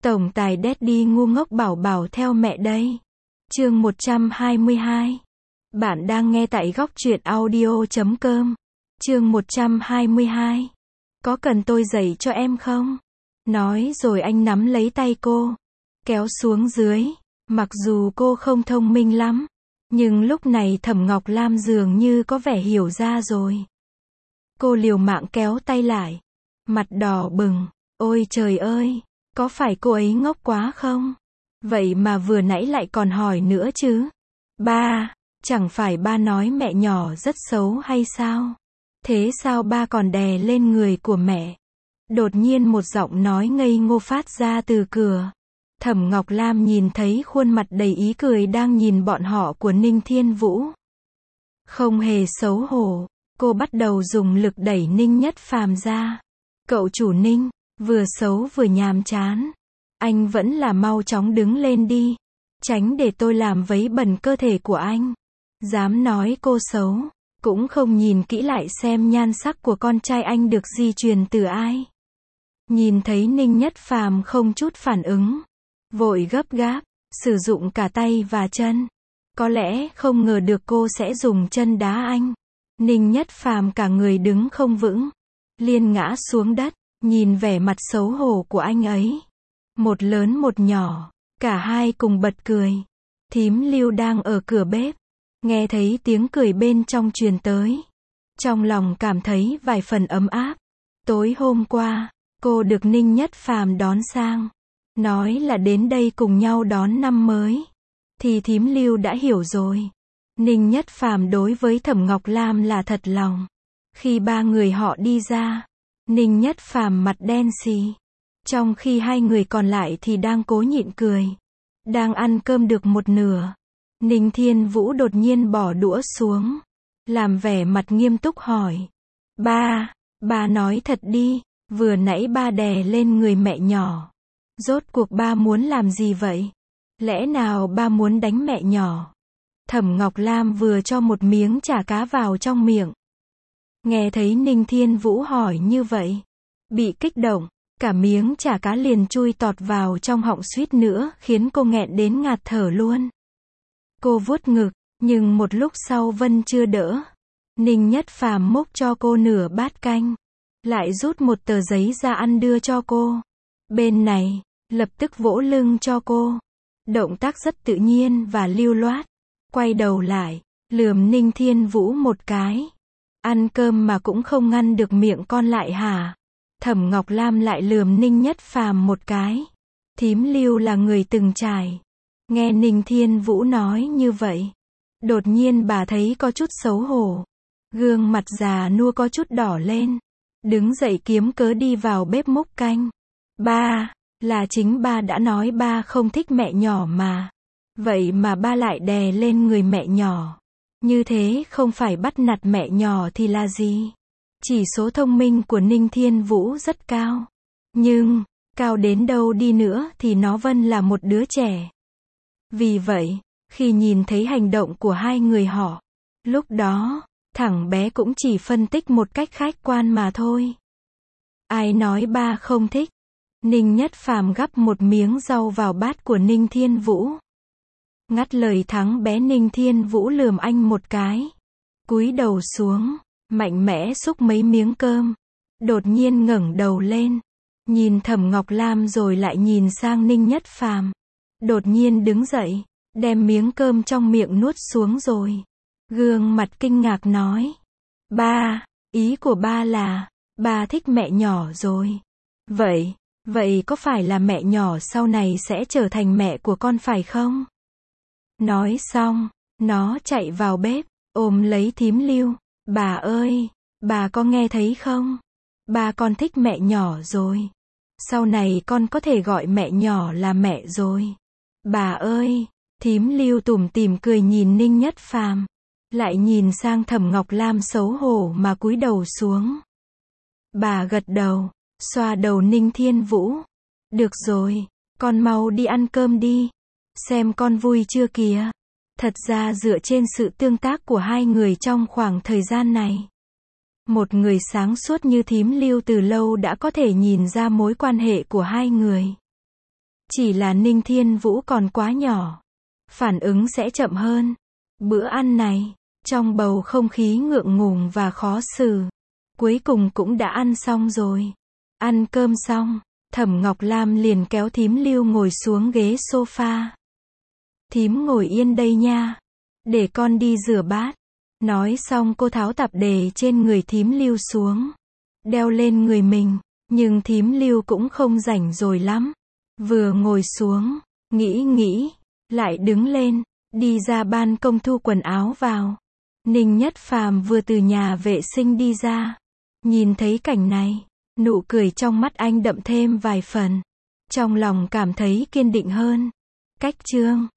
Tổng tài Daddy ngu ngốc bảo bảo theo mẹ đây. Chương 122. Bạn đang nghe tại góc truyện audio.com. Chương 122. Có cần tôi dạy cho em không? Nói rồi anh nắm lấy tay cô, kéo xuống dưới. Mặc dù cô không thông minh lắm, nhưng lúc này Thẩm Ngọc Lam dường như có vẻ hiểu ra rồi. Cô liều mạng kéo tay lại, mặt đỏ bừng. Ôi trời ơi, có phải cô ấy ngốc quá không? Vậy mà vừa nãy lại còn hỏi nữa chứ. Ba, chẳng phải ba nói mẹ nhỏ rất xấu hay sao? Thế sao ba còn đè lên người của mẹ? Đột nhiên một giọng nói ngây ngô phát ra từ cửa. Thẩm Ngọc Lam nhìn thấy khuôn mặt đầy ý cười đang nhìn bọn họ của Ninh Thiên Vũ. Không hề xấu hổ, cô bắt đầu dùng lực đẩy Ninh Nhất Phàm ra. Cậu chủ Ninh, vừa xấu vừa nhàm chán. Anh vẫn là mau chóng đứng lên đi. Tránh để tôi làm vấy bẩn cơ thể của anh. Dám nói cô xấu, cũng không nhìn kỹ lại xem nhan sắc của con trai anh được di truyền từ ai. Nhìn thấy Ninh Nhất Phàm không chút phản ứng, vội gấp gáp, sử dụng cả tay và chân. Có lẽ không ngờ được cô sẽ dùng chân đá anh. Ninh Nhất Phàm cả người đứng không vững, liền ngã xuống đất, nhìn vẻ mặt xấu hổ của anh ấy. Một lớn một nhỏ, cả hai cùng bật cười. Thím Lưu đang ở cửa bếp, nghe thấy tiếng cười bên trong truyền tới. Trong lòng cảm thấy vài phần ấm áp. Tối hôm qua, cô được Ninh Nhất Phàm đón sang, nói là đến đây cùng nhau đón năm mới. Thì thím Lưu đã hiểu rồi. Ninh Nhất Phàm đối với Thẩm Ngọc Lam là thật lòng. Khi ba người họ đi ra, Ninh Nhất Phàm mặt đen xì, trong khi hai người còn lại thì đang cố nhịn cười. Đang ăn cơm được một nửa, Ninh Thiên Vũ đột nhiên bỏ đũa xuống, làm vẻ mặt nghiêm túc hỏi. Ba nói thật đi, vừa nãy ba đè lên người mẹ nhỏ. Rốt cuộc ba muốn làm gì vậy? Lẽ nào ba muốn đánh mẹ nhỏ? Thẩm Ngọc Lam vừa cho một miếng chả cá vào trong miệng. Nghe thấy Ninh Thiên Vũ hỏi như vậy, bị kích động, cả miếng chả cá liền chui tọt vào trong họng suýt nữa khiến cô nghẹn đến ngạt thở luôn. Cô vuốt ngực, nhưng một lúc sau vẫn chưa đỡ. Ninh Nhất Phàm múc cho cô nửa bát canh, lại rút một tờ giấy ra ăn đưa cho cô. Bên này, lập tức vỗ lưng cho cô. Động tác rất tự nhiên và lưu loát. Quay đầu lại, lườm Ninh Thiên Vũ một cái. Ăn cơm mà cũng không ngăn được miệng con lại hả? Thẩm Ngọc Lam lại lườm Ninh Nhất Phàm một cái. Thím Lưu là người từng trải. Nghe Ninh Thiên Vũ nói như vậy, đột nhiên bà thấy có chút xấu hổ. Gương mặt già nua có chút đỏ lên. Đứng dậy kiếm cớ đi vào bếp múc canh. Ba, là chính ba đã nói ba không thích mẹ nhỏ mà. Vậy mà ba lại đè lên người mẹ nhỏ. Như thế không phải bắt nạt mẹ nhỏ thì là gì? Chỉ số thông minh của Ninh Thiên Vũ rất cao. Nhưng, cao đến đâu đi nữa thì nó vẫn là một đứa trẻ. Vì vậy, khi nhìn thấy hành động của hai người họ, lúc đó, thằng bé cũng chỉ phân tích một cách khách quan mà thôi. Ai nói ba không thích? Ninh Nhất Phàm gắp một miếng rau vào bát của Ninh Thiên Vũ. Ngắt lời thắng bé Ninh Thiên Vũ lườm anh một cái. Cúi đầu xuống, mạnh mẽ xúc mấy miếng cơm. Đột nhiên ngẩng đầu lên, nhìn Thẩm Ngọc Lam rồi lại nhìn sang Ninh Nhất Phàm. Đột nhiên đứng dậy, đem miếng cơm trong miệng nuốt xuống rồi. Gương mặt kinh ngạc nói. Ba, ý của ba là, ba thích mẹ nhỏ rồi. Vậy có phải là mẹ nhỏ sau này sẽ trở thành mẹ của con phải không? Nói xong, nó chạy vào bếp, ôm lấy thím Lưu. Bà ơi, bà có nghe thấy không? Ba con thích mẹ nhỏ rồi. Sau này con có thể gọi mẹ nhỏ là mẹ rồi. Bà ơi, thím Lưu tủm tỉm cười nhìn Ninh Nhất Phàm, lại nhìn sang Thẩm Ngọc Lam xấu hổ mà cúi đầu xuống. Bà gật đầu, xoa đầu Ninh Thiên Vũ. Được rồi, con mau đi ăn cơm đi. Xem con vui chưa kìa. Thật ra dựa trên sự tương tác của hai người trong khoảng thời gian này, một người sáng suốt như thím Lưu từ lâu đã có thể nhìn ra mối quan hệ của hai người. Chỉ là Ninh Thiên Vũ còn quá nhỏ. Phản ứng sẽ chậm hơn. Bữa ăn này, trong bầu không khí ngượng ngùng và khó xử, cuối cùng cũng đã ăn xong rồi. Ăn cơm xong, Thẩm Ngọc Lam liền kéo thím Lưu ngồi xuống ghế sofa. Thím ngồi yên đây nha. Để con đi rửa bát. Nói xong cô tháo tạp dề trên người thím Lưu xuống. Đeo lên người mình. Nhưng thím Lưu cũng không rảnh rồi lắm. Vừa ngồi xuống, nghĩ, lại đứng lên, đi ra ban công thu quần áo vào. Ninh Nhất Phàm vừa từ nhà vệ sinh đi ra. Nhìn thấy cảnh này, nụ cười trong mắt anh đậm thêm vài phần. Trong lòng cảm thấy kiên định hơn. Cách chương